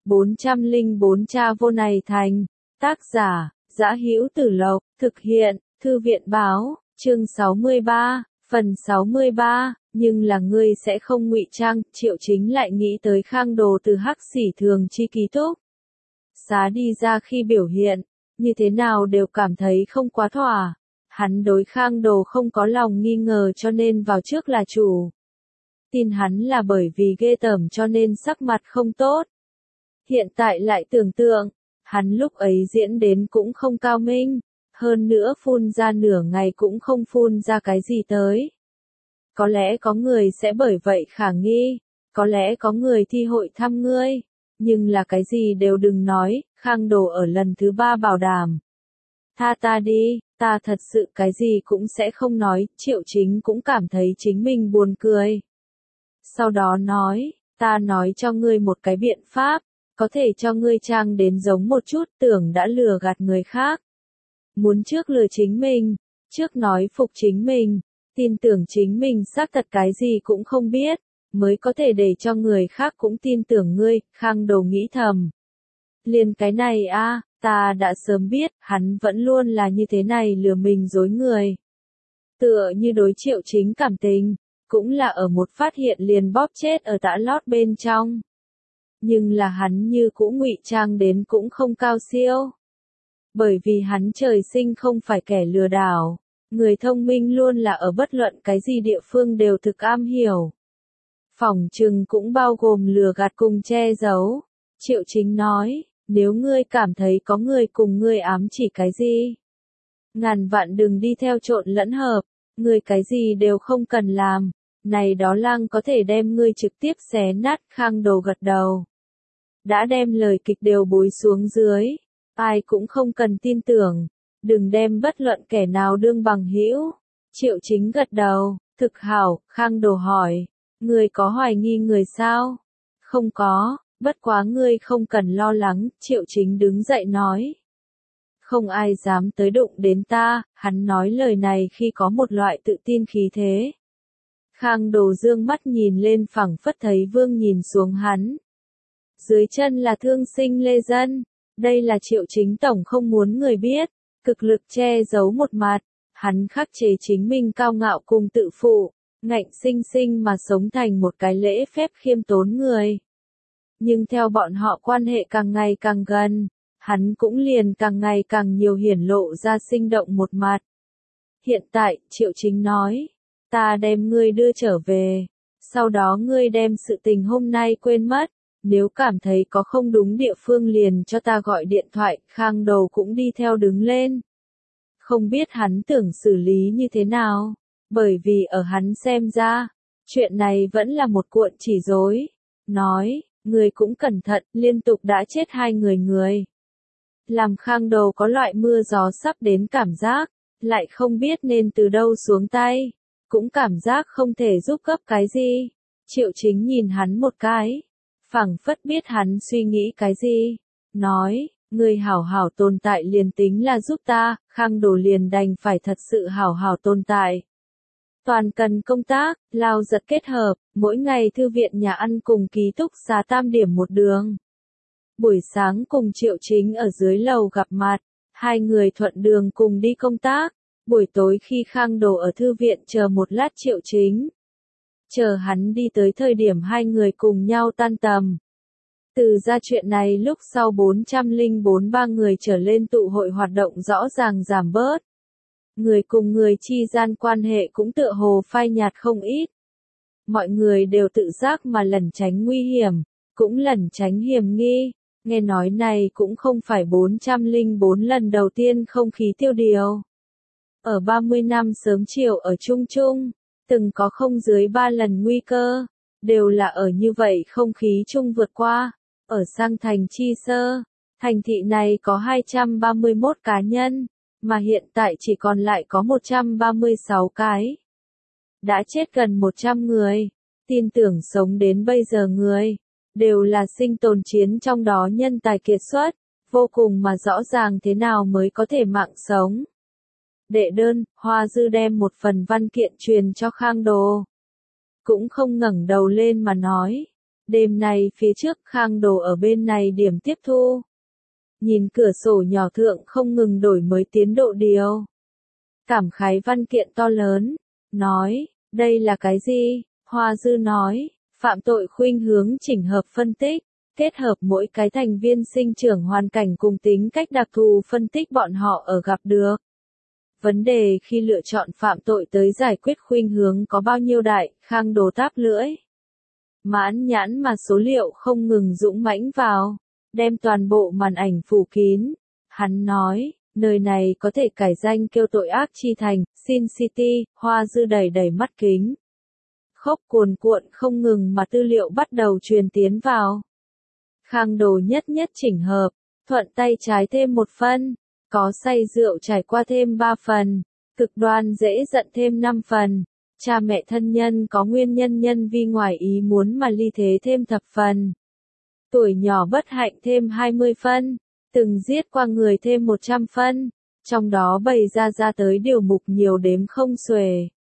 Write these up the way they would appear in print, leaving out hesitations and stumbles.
404 Cha vô này thành. Tác giả, Dã Hữu Tử Lộc, thực hiện, Thư viện báo, chương 63, phần 63, nhưng là ngươi sẽ không ngụy trang, Triệu Chính lại nghĩ tới Khang Đồ từ Hắc Xỉ Thường chi ký túc xá đi ra khi biểu hiện, như thế nào đều cảm thấy không quá thỏa. Hắn đối Khang Đồ không có lòng nghi ngờ cho nên vào trước là chủ. Tin hắn là bởi vì ghê tởm cho nên sắc mặt không tốt. Hiện tại lại tưởng tượng, hắn lúc ấy diễn đến cũng không cao minh, hơn nữa phun ra nửa ngày cũng không phun ra cái gì tới. Có lẽ có người sẽ bởi vậy khả nghi, có lẽ có người thi hội thăm ngươi, nhưng là cái gì đều đừng nói, Khang Đồ ở lần thứ 3 bảo đảm. Tha ta đi, ta thật sự cái gì cũng sẽ không nói, Triệu Chính cũng cảm thấy chính mình buồn cười. Sau đó nói, ta nói cho ngươi một cái biện pháp, có thể cho ngươi trang đến giống một chút, tưởng đã lừa gạt người khác. Muốn trước lừa chính mình, trước nói phục chính mình, tin tưởng chính mình xác thật cái gì cũng không biết, mới có thể để cho người khác cũng tin tưởng ngươi, Khang Đồ nghĩ thầm. Liền cái này a, ta đã sớm biết, hắn vẫn luôn là như thế này lừa mình dối người. Tựa như đối Triệu Chính cảm tình, cũng là ở một phát hiện liền bóp chết ở tã lót bên trong. Nhưng là hắn như cũ ngụy trang đến cũng không cao siêu. Bởi vì hắn trời sinh không phải kẻ lừa đảo, người thông minh luôn là ở bất luận cái gì địa phương đều thực am hiểu. Phỏng chừng cũng bao gồm lừa gạt cùng che giấu. Triệu Chính nói, nếu ngươi cảm thấy có người cùng ngươi ám chỉ cái gì, ngàn vạn đừng đi theo trộn lẫn hợp, ngươi cái gì đều không cần làm, này đó lang có thể đem ngươi trực tiếp xé nát. Khang Đồ gật đầu. Đã đem lời kịch đều bối xuống dưới, ai cũng không cần tin tưởng, đừng đem bất luận kẻ nào đương bằng hữu. Triệu Chính gật đầu, thực hảo. Khang Đồ hỏi, ngươi có hoài nghi người sao? Không có, bất quá ngươi không cần lo lắng, Triệu Chính đứng dậy nói. Không ai dám tới đụng đến ta, hắn nói lời này khi có một loại tự tin khí thế. Khang Đồ dương mắt nhìn lên phẳng phất thấy Vương nhìn xuống hắn. Dưới chân là Thương Sinh Lê Dân, đây là Triệu Chính tổng không muốn người biết, cực lực che giấu một mặt, hắn khắc chế chính mình cao ngạo cùng tự phụ, ngạnh sinh sinh mà sống thành một cái lễ phép khiêm tốn người. Nhưng theo bọn họ quan hệ càng ngày càng gần, hắn cũng liền càng ngày càng nhiều hiển lộ ra sinh động một mặt. Hiện tại, Triệu Chính nói, ta đem ngươi đưa trở về, sau đó ngươi đem sự tình hôm nay quên mất, nếu cảm thấy có không đúng địa phương liền cho ta gọi điện thoại. Khang Đồ cũng đi theo đứng lên. Không biết hắn tưởng xử lý như thế nào, bởi vì ở hắn xem ra, chuyện này vẫn là một cuộn chỉ rối. Nói, người cũng cẩn thận, liên tục đã chết 2 người. Làm Khang Đồ có loại mưa gió sắp đến cảm giác, lại không biết nên từ đâu xuống tay, cũng cảm giác không thể giúp gấp cái gì. Triệu Chính nhìn hắn một cái, phảng phất biết hắn suy nghĩ cái gì, nói, ngươi hảo hảo tồn tại liền tính là giúp ta. Khang Đồ liền đành phải thật sự hảo hảo tồn tại. Toàn cần công tác, lao giật kết hợp, mỗi ngày thư viện nhà ăn cùng ký túc xá tam điểm một đường. Buổi sáng cùng Triệu Chính ở dưới lầu gặp mặt, 2 người thuận đường cùng đi công tác. Buổi tối khi Khang Đồ ở thư viện chờ một lát Triệu Chính. Chờ hắn đi tới thời điểm 2 người cùng nhau tan tầm. Từ ra chuyện này lúc sau 404 người trở lên tụ hội hoạt động rõ ràng giảm bớt. Người cùng người chi gian quan hệ cũng tựa hồ phai nhạt không ít. Mọi người đều tự giác mà lẩn tránh nguy hiểm, cũng lẩn tránh hiểm nghi. Nghe nói này cũng không phải 404 lần đầu tiên không khí tiêu điều. Ở 30 năm sớm chiều ở Trung Trung, từng có không dưới 3 lần nguy cơ, đều là ở như vậy không khí chung vượt qua. Ở sang thành Chi Sơ, thành thị này có 231 cá nhân, mà hiện tại chỉ còn lại có 136 cái. Đã chết gần 100 người, tin tưởng sống đến bây giờ người, đều là sinh tồn chiến trong đó nhân tài kiệt xuất, vô cùng mà rõ ràng thế nào mới có thể mạng sống. Đệ đơn, Hoa Dư đem một phần văn kiện truyền cho Khang Đồ. Cũng không ngẩng đầu lên mà nói, Đêm nay phía trước Khang Đồ ở bên này điểm tiếp thu. Nhìn cửa sổ nhỏ thượng không ngừng đổi mới tiến độ điều. Cảm khái văn kiện to lớn. Nói, đây là cái gì? Hoa Dư nói, phạm tội khuynh hướng chỉnh hợp phân tích. Kết hợp mỗi cái thành viên sinh trưởng hoàn cảnh cùng tính cách đặc thù phân tích bọn họ ở gặp được. Vấn đề khi lựa chọn phạm tội tới giải quyết khuynh hướng có bao nhiêu đại, Khang Đồ táp lưỡi. Mãn nhãn mà số liệu không ngừng dũng mãnh vào, đem toàn bộ màn ảnh phủ kín. Hắn nói, nơi này có thể cải danh kêu tội ác chi thành, Sin City, Hoa Dư đẩy đẩy mắt kính. Khốc cuồn cuộn không ngừng mà tư liệu bắt đầu truyền tiến vào. Khang Đồ nhất nhất chỉnh hợp, thuận tay trái thêm 1 phân, có say rượu trải qua thêm 3 phần, cực đoan dễ giận thêm 5 phần, cha mẹ thân nhân có nguyên nhân nhân vi ngoài ý muốn mà ly thế thêm thập phần. Tuổi nhỏ bất hạnh thêm 20 phân, từng giết qua người thêm 100 phân, trong đó bày ra tới điều mục nhiều đếm không xuể.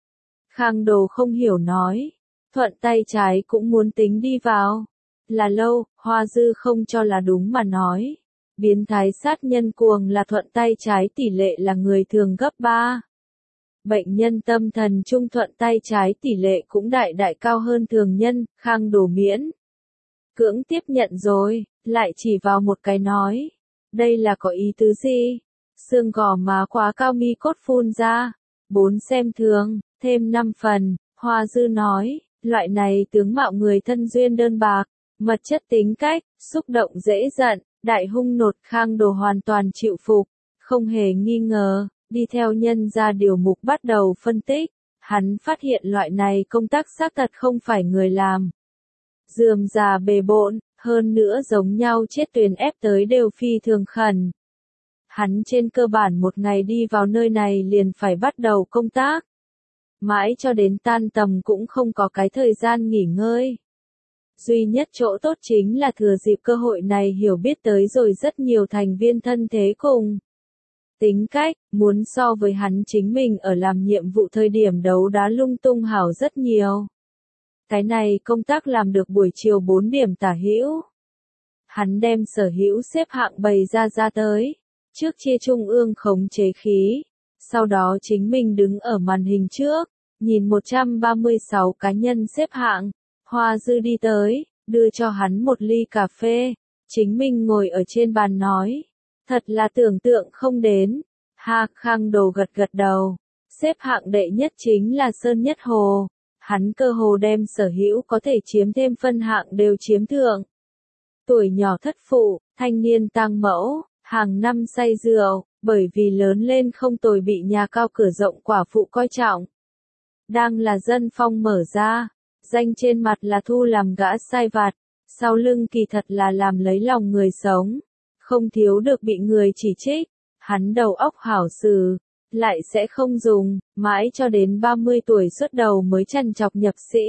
Khang Đồ không hiểu nói, thuận tay trái cũng muốn tính đi vào. Là lâu, Hoa Dư không cho là đúng mà nói. Biến thái sát nhân cuồng là thuận tay trái tỷ lệ là người thường gấp 3. Bệnh nhân tâm thần trung thuận tay trái tỷ lệ cũng đại đại cao hơn thường nhân, Khang Đồ miễn. Cưỡng tiếp nhận rồi, lại chỉ vào một cái nói. Đây là có ý tứ gì? Xương gò má quá cao mi cốt phun ra. 4 xem thường, thêm 5 phần, Hoa Dư nói, loại này tướng mạo người thân duyên đơn bạc. Mật chất tính cách, xúc động dễ giận, đại hung nột Khang Đồ hoàn toàn chịu phục, không hề nghi ngờ, đi theo nhân ra điều mục bắt đầu phân tích, hắn phát hiện loại này công tác xác thật không phải người làm. Rườm rà bề bộn, hơn nữa giống nhau chết tuyền ép tới đều phi thường khẩn. Hắn trên cơ bản một ngày đi vào nơi này liền phải bắt đầu công tác. Mãi cho đến tan tầm cũng không có cái thời gian nghỉ ngơi. Duy nhất chỗ tốt chính là thừa dịp cơ hội này hiểu biết tới rồi rất nhiều thành viên thân thế cùng. Tính cách, muốn so với hắn chính mình ở làm nhiệm vụ thời điểm đấu đá lung tung hảo rất nhiều. Cái này công tác làm được buổi chiều 4 điểm tả hữu. Hắn đem sở hữu xếp hạng bày ra tới. Trước chia trung ương khống chế khí. Sau đó chính mình đứng ở màn hình trước, nhìn 136 cá nhân xếp hạng. Hoa Dư đi tới, đưa cho hắn một ly cà phê, chính mình ngồi ở trên bàn nói, thật là tưởng tượng không đến. Khang Đồ gật gật đầu, xếp hạng đệ nhất chính là Sơn Nhất Hồ, hắn cơ hồ đem sở hữu có thể chiếm thêm phân hạng đều chiếm thượng. Tuổi nhỏ thất phụ, thanh niên tang mẫu, hàng năm say rượu, bởi vì lớn lên không tồi bị nhà cao cửa rộng quả phụ coi trọng. Đang là dân phong mở ra. Danh trên mặt là thu làm gã sai vặt, sau lưng kỳ thật là làm lấy lòng người sống, không thiếu được bị người chỉ trích, hắn đầu óc hảo xử, lại sẽ không dùng, mãi cho đến 30 tuổi xuất đầu mới trằn trọc nhập sĩ.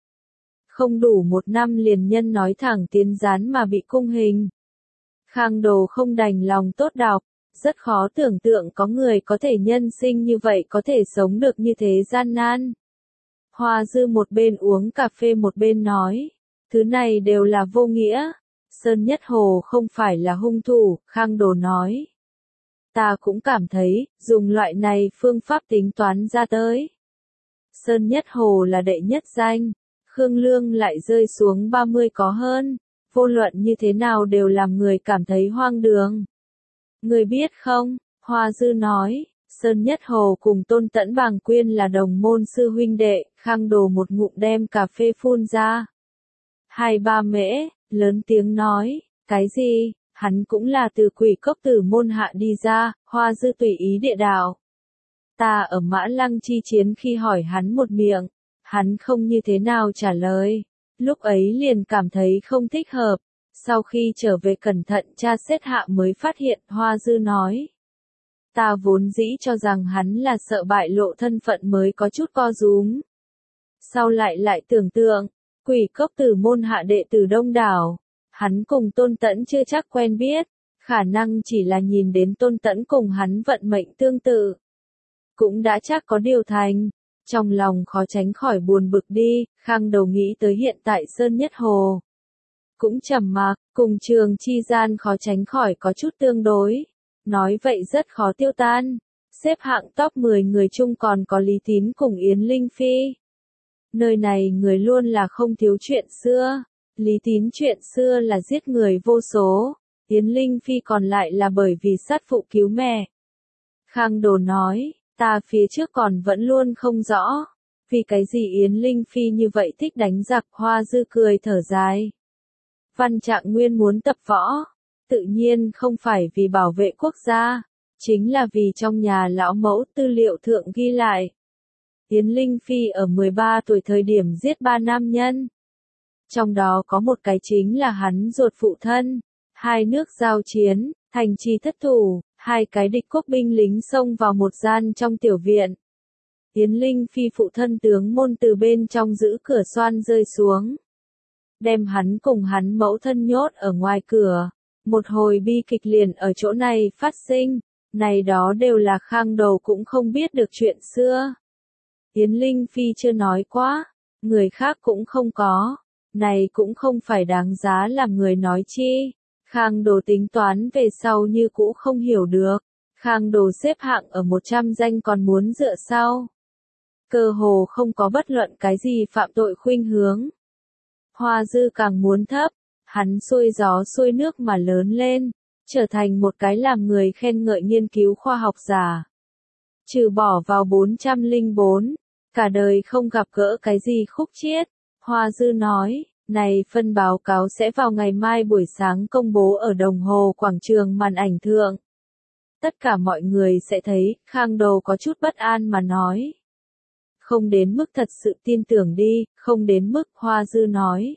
Không đủ 1 năm liền nhân nói thẳng tiến gián mà bị cung hình. Khang Đồ không đành lòng tốt đọc, rất khó tưởng tượng có người có thể nhân sinh như vậy có thể sống được như thế gian nan. Hoa Dư một bên uống cà phê một bên nói, thứ này đều là vô nghĩa. Sơn Nhất Hồ không phải là hung thủ, Khang Đồ nói. Ta cũng cảm thấy, dùng loại này phương pháp tính toán ra tới. Sơn Nhất Hồ là đệ nhất danh, Khương Lương lại rơi xuống 30 có hơn, vô luận như thế nào đều làm người cảm thấy hoang đường. Người biết không, Hoa Dư nói. Sơn Nhất Hồ cùng Tôn Tẫn Bàng Quyên là đồng môn sư huynh đệ, Khang Đồ một ngụm đem cà phê phun ra. 2-3 mễ, lớn tiếng nói, cái gì, hắn cũng là từ Quỷ Cốc Tử môn hạ đi ra, Hoa Dư tùy ý địa đạo. Ta ở Mã Lăng chi chiến khi hỏi hắn một miệng, hắn không như thế nào trả lời, lúc ấy liền cảm thấy không thích hợp, sau khi trở về cẩn thận tra xét hạ mới phát hiện, Hoa Dư nói. Ta vốn dĩ cho rằng hắn là sợ bại lộ thân phận mới có chút co rúm. Sau lại tưởng tượng, Quỷ Cốc Tử môn hạ đệ tử đông đảo, hắn cùng Tôn Tẫn chưa chắc quen biết, khả năng chỉ là nhìn đến Tôn Tẫn cùng hắn vận mệnh tương tự. Cũng đã chắc có điều thành, trong lòng khó tránh khỏi buồn bực đi, Khang Đầu nghĩ tới hiện tại Sơn Nhất Hồ, cũng trầm mặc, cùng trường chi gian khó tránh khỏi có chút tương đối. Nói vậy rất khó tiêu tan. Xếp hạng top 10 người chung còn có Lý Tín cùng Yến Linh Phi. Nơi này người luôn là không thiếu chuyện xưa. Lý Tín chuyện xưa là giết người vô số. Yến Linh Phi còn lại là bởi vì sát phụ cứu mẹ. Khang Đồ nói, ta phía trước còn vẫn luôn không rõ. Vì cái gì Yến Linh Phi như vậy thích đánh giặc? Hoa Dư cười thở dài. Văn Trạng Nguyên muốn tập võ. Tự nhiên không phải vì bảo vệ quốc gia. Chính là vì trong nhà lão mẫu tư liệu thượng ghi lại. Yến Linh Phi ở 13 tuổi thời điểm giết 3 nam nhân. Trong đó có một cái chính là hắn ruột phụ thân. Hai nước giao chiến, thành trì thất thủ, hai cái địch quốc binh lính xông vào một gian trong tiểu viện. Yến Linh Phi phụ thân tướng môn từ bên trong giữ cửa xoan rơi xuống. Đem hắn cùng hắn mẫu thân nhốt ở ngoài cửa. Một hồi bi kịch liền ở chỗ này phát sinh. Này đó đều là Khang Đồ cũng không biết được chuyện xưa. Yến Linh Phi chưa nói quá. Người khác cũng không có. Này cũng không phải đáng giá làm người nói chi. Khang Đồ tính toán về sau như cũ không hiểu được. Khang Đồ xếp hạng ở 100 danh còn muốn dựa sau. Cơ hồ không có bất luận cái gì phạm tội khuynh hướng. Hoa Dư càng muốn thấp. Hắn xuôi gió xuôi nước mà lớn lên. Trở thành một cái làm người khen ngợi nghiên cứu khoa học giả. Trừ bỏ vào 404. Cả đời không gặp gỡ cái gì khúc chiết. Hoa Dư nói, này phân báo cáo sẽ vào ngày mai buổi sáng công bố ở đồng hồ quảng trường màn ảnh thượng. Tất cả mọi người sẽ thấy. Khang Đồ có chút bất an mà nói. Không đến mức thật sự tin tưởng đi, không đến mức. Hoa Dư nói.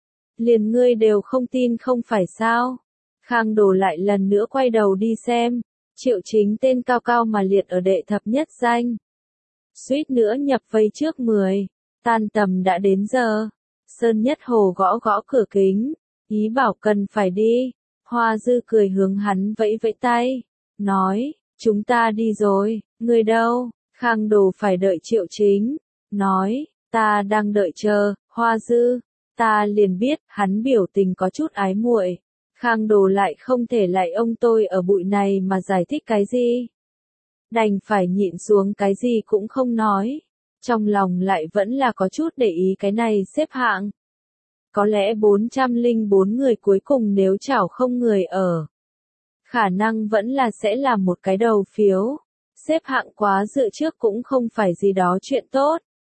Liền ngươi đều không tin không phải sao. Khang Đồ lại lần nữa quay đầu đi xem. Triệu Chính tên cao cao mà liệt ở đệ thập nhất danh. Suýt nữa nhập vây trước 10. Tan tầm đã đến giờ. Sơn Nhất Hồ gõ gõ cửa kính. Ý bảo cần phải đi. Hoa Dư cười hướng hắn vẫy vẫy tay. Nói, chúng ta đi rồi. Người đâu? Khang Đồ phải đợi Triệu Chính. Nói, ta đang đợi chờ. Hoa Dư. Ta liền biết, hắn biểu tình có chút ái muội. Khang Đồ lại không thể lại ông tôi ở bụi này mà giải thích cái gì. Đành phải nhịn xuống cái gì cũng không nói. Trong lòng lại vẫn là có chút để ý cái này xếp hạng. Có lẽ 404 người cuối cùng nếu chảo không người ở. Khả năng vẫn là sẽ là một cái đầu phiếu. Xếp hạng quá dự trước cũng không phải gì đó chuyện tốt.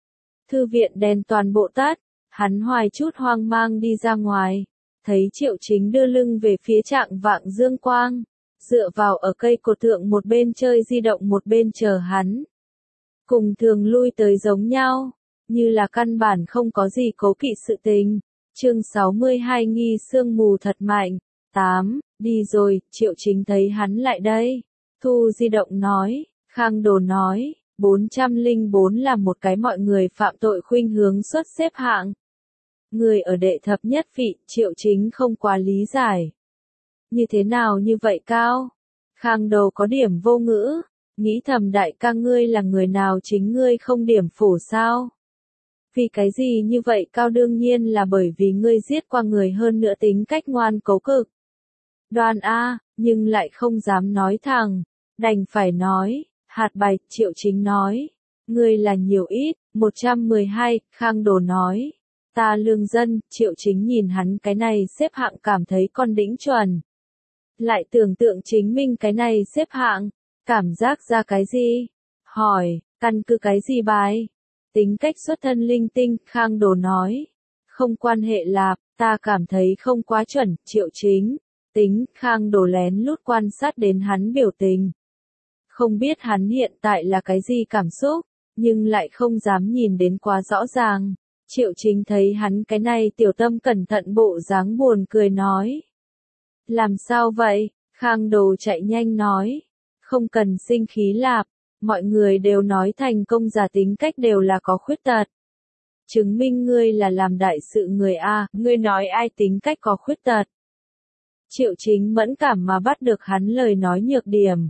Thư viện đèn toàn bộ tắt. Hắn hoài chút hoang mang đi ra ngoài. Thấy Triệu Chính đưa lưng về phía Trạng Vạng dương quang. Dựa vào ở cây cột thượng một bên chơi di động một bên chờ hắn. Cùng thường lui tới giống nhau. Như là căn bản không có gì cố kỵ sự tình. Chương 62 nghi sương mù thật mạnh. 8. Đi rồi, Triệu Chính thấy hắn lại đây. Thu di động nói. Khang Đồ nói. 404 là một cái mọi người phạm tội khuynh hướng xuất xếp hạng. Người ở đệ thập nhất vị, Triệu Chính không quá lý giải. Như thế nào như vậy cao? Khang Đồ có điểm vô ngữ. Nghĩ thầm đại ca ngươi là người nào chính ngươi không điểm phủ sao? Vì cái gì như vậy cao? Đương nhiên là bởi vì ngươi giết qua người, hơn nữa tính cách ngoan cố cực. Đoan A, nhưng lại không dám nói thẳng. Đành phải nói, hạt bạch. Triệu Chính nói. Ngươi là nhiều ít. 112, Khang Đồ nói. Ta lương dân. Triệu Chính nhìn hắn cái này xếp hạng cảm thấy con đĩnh chuẩn. Lại tưởng tượng chính mình cái này xếp hạng. Cảm giác ra cái gì? Hỏi, căn cứ cái gì bài? Tính cách xuất thân linh tinh. Khang Đồ nói. Không quan hệ lạp, ta cảm thấy không quá chuẩn. Triệu Chính. Tính. Khang Đồ lén lút quan sát đến hắn biểu tình. Không biết hắn hiện tại là cái gì cảm xúc, nhưng lại không dám nhìn đến quá rõ ràng. Triệu Chính thấy hắn cái này tiểu tâm cẩn thận bộ dáng buồn cười nói. Làm sao vậy? Khang Đồ chạy nhanh nói. Không cần sinh khí lạp, mọi người đều nói thành công giả tính cách đều là có khuyết tật. Chứng minh ngươi là làm đại sự người A, ngươi nói ai tính cách có khuyết tật. Triệu Chính mẫn cảm mà bắt được hắn lời nói nhược điểm.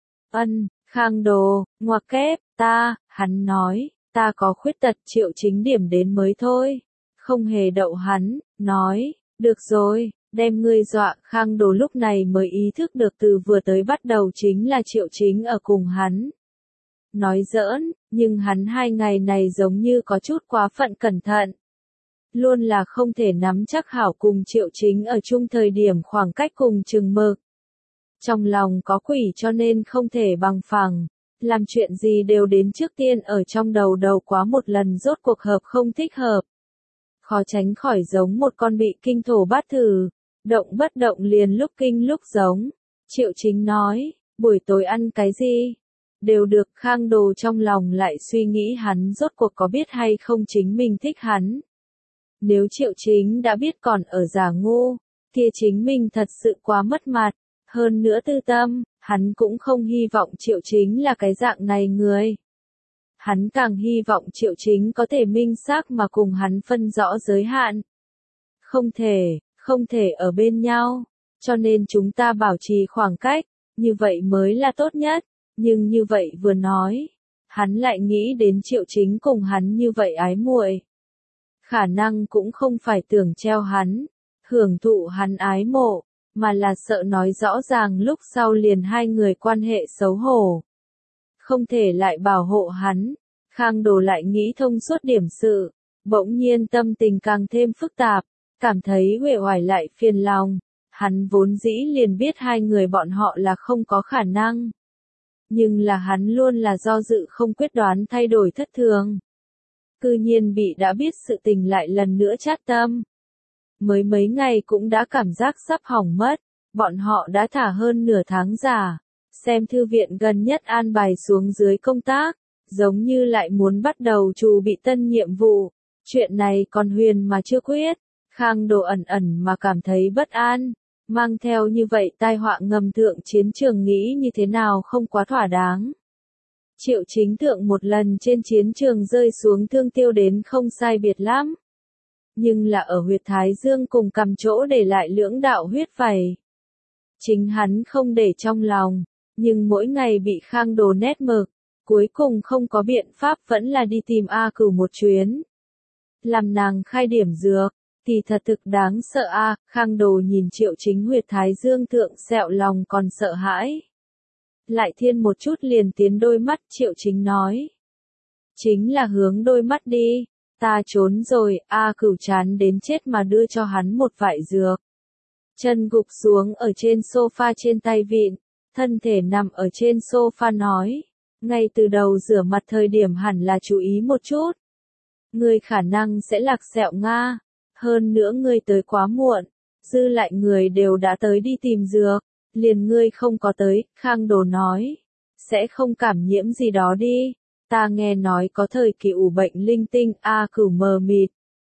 Khang Đồ, ngoặc kép, hắn nói, ta có khuyết tật. Triệu Chính điểm đến mới thôi. Không hề đậu hắn, nói, Được rồi, đem ngươi dọa. Khang Đồ lúc này mới ý thức được từ vừa tới bắt đầu chính là Triệu Chính ở cùng hắn. Nói giỡn, nhưng hắn 2 ngày này giống như có chút quá phận cẩn thận. Luôn là không thể nắm chắc hảo cùng Triệu Chính ở chung thời điểm khoảng cách cùng chừng mực. Trong lòng có quỷ cho nên không thể bằng phẳng. Làm chuyện gì đều đến trước tiên ở trong đầu quá một lần rốt cuộc hợp không thích hợp. Khó tránh khỏi giống một con bị kinh thổ bát thử, động bất động liền lúc kinh lúc giống. Triệu Chính nói, buổi tối ăn cái gì? Đều được. Khang Đồ trong lòng lại suy nghĩ hắn rốt cuộc có biết hay không chính mình thích hắn. Nếu Triệu Chính đã biết còn ở giả ngu, kia chính mình thật sự quá mất mặt. Hơn nữa tư tâm, hắn cũng không hy vọng Triệu Chính là cái dạng này người. Hắn càng hy vọng Triệu Chính có thể minh xác mà cùng hắn phân rõ giới hạn. Không thể ở bên nhau, cho nên chúng ta bảo trì khoảng cách, như vậy mới là tốt nhất. Nhưng như vậy vừa nói, hắn lại nghĩ đến Triệu Chính cùng hắn như vậy ái muội. Khả năng cũng không phải tưởng treo hắn, hưởng thụ hắn ái mộ, mà là sợ nói rõ ràng lúc sau liền 2 người quan hệ xấu hổ. Không thể lại bảo hộ hắn. Khang Đồ lại nghĩ thông suốt điểm sự, bỗng nhiên tâm tình càng thêm phức tạp, cảm thấy uể oải lại phiền lòng. Hắn vốn dĩ liền biết 2 người bọn họ là không có khả năng. Nhưng là hắn luôn là do dự không quyết đoán thay đổi thất thường. Cư nhiên bị đã biết sự tình lại lần nữa chát tâm. Mới mấy ngày cũng đã cảm giác sắp hỏng mất, bọn họ đã thả hơn nửa tháng giả, xem thư viện gần nhất an bài xuống dưới công tác, giống như lại muốn bắt đầu chuẩn bị tân nhiệm vụ. Chuyện này còn huyền mà chưa quyết, Khang Đồ ẩn ẩn mà cảm thấy bất an, mang theo như vậy tai họa ngầm thượng chiến trường nghĩ như thế nào không quá thỏa đáng. Triệu Chính thượng một lần trên chiến trường rơi xuống thương tiêu đến không sai biệt lắm. Nhưng là ở huyệt thái dương cùng cầm chỗ để lại lưỡng đạo huyết vảy. Chính hắn không để trong lòng, nhưng mỗi ngày bị Khang Đồ nét mực, cuối cùng không có biện pháp vẫn là đi tìm A Cửu một chuyến. Làm nàng khai điểm dược, thì thật thực đáng sợ a. Khang Đồ nhìn Triệu Chính huyệt thái dương thượng sẹo lòng còn sợ hãi. Lại thiên một chút liền tiến đôi mắt. Triệu Chính nói. Chính là hướng đôi mắt đi, ta trốn rồi. A Cửu chán đến chết mà đưa cho hắn một vại dược. Chân gục xuống ở trên sofa trên tay vịn, thân thể nằm ở trên sofa nói. Ngay từ đầu rửa mặt thời điểm hẳn là chú ý một chút. Ngươi khả năng sẽ lạc sẹo Nga. Hơn nữa ngươi tới quá muộn. Dư lại người đều đã tới đi tìm dược. Liền ngươi không có tới. Khang Đồ nói. Sẽ không cảm nhiễm gì đó đi. Ta nghe nói có thời kỳ ủ bệnh linh tinh. A Cửu mờ mịt.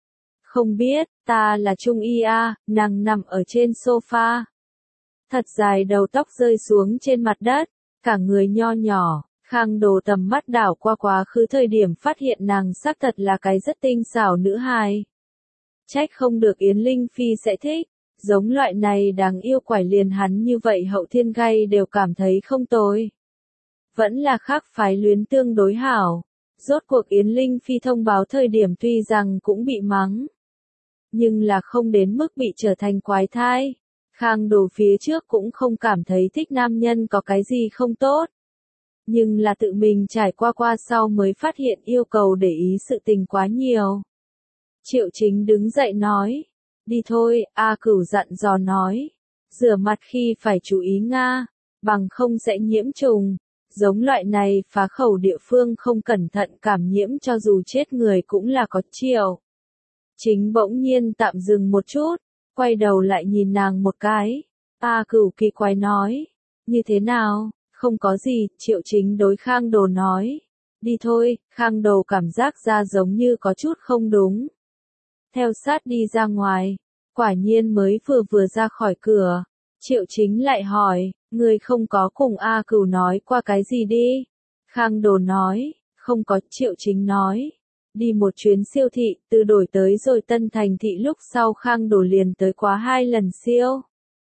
Không biết, ta là Trung Y A. Nàng nằm ở trên sofa. Thật dài đầu tóc rơi xuống trên mặt đất. Cả người nho nhỏ. Khang Đồ tầm mắt đảo qua quá khứ thời điểm phát hiện nàng xác thật là cái rất tinh xảo nữ hài. Trách không được Yến Linh Phi sẽ thích, giống loại này đáng yêu quải liền hắn như vậy Hậu Thiên Gay đều cảm thấy không tồi. Vẫn là khác phái luyến tương đối hảo, rốt cuộc Yến Linh Phi thông báo thời điểm tuy rằng cũng bị mắng, nhưng là không đến mức bị trở thành quái thai. Khang Đồ phía trước cũng không cảm thấy thích nam nhân có cái gì không tốt. Nhưng là tự mình trải qua sau mới phát hiện yêu cầu để ý sự tình quá nhiều. Triệu Chính đứng dậy nói. Đi thôi. A Cửu dặn dò nói. Rửa mặt khi phải chú ý Nga, bằng không sẽ nhiễm trùng. Giống loại này phá khẩu địa phương không cẩn thận cảm nhiễm cho dù chết người cũng là có chiều. Chính bỗng nhiên tạm dừng một chút, quay đầu lại nhìn nàng một cái. A Cửu kỳ quái nói. Như thế nào? Không có gì. Triệu Chính đối Khang Đồ nói. Đi thôi. Khang Đồ cảm giác ra giống như có chút không đúng. Theo sát đi ra ngoài. Quả nhiên mới vừa ra khỏi cửa. Triệu Chính lại hỏi. Ngươi không có cùng A Cửu nói qua cái gì đi? Khang Đồ nói. Không có. Triệu Chính nói. Đi một chuyến siêu thị. Từ đổi tới rồi Tân Thành thị lúc sau Khang Đồ liền tới quá 2 lần siêu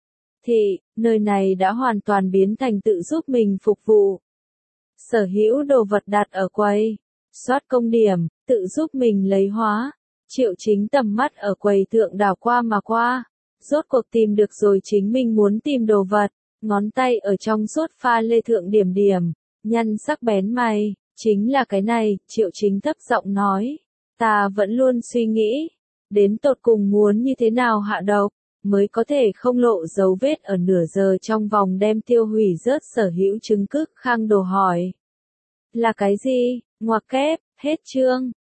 thị, nơi này đã hoàn toàn biến thành tự giúp mình phục vụ. Sở hữu đồ vật đặt ở quầy, soát công điểm, tự giúp mình lấy hóa. Triệu Chính tầm mắt ở quầy thượng đảo qua mà qua, rốt cuộc tìm được rồi chính mình muốn tìm đồ vật, ngón tay ở trong suốt pha lê thượng điểm điểm, nhăn sắc bén mày, chính là cái này, Triệu Chính thấp giọng nói, ta vẫn luôn suy nghĩ, đến tột cùng muốn như thế nào hạ độc, mới có thể không lộ dấu vết ở nửa giờ trong vòng đem tiêu hủy rớt sở hữu chứng cứ. Khang Đồ hỏi, là cái gì, ngoặc kép, hết chương.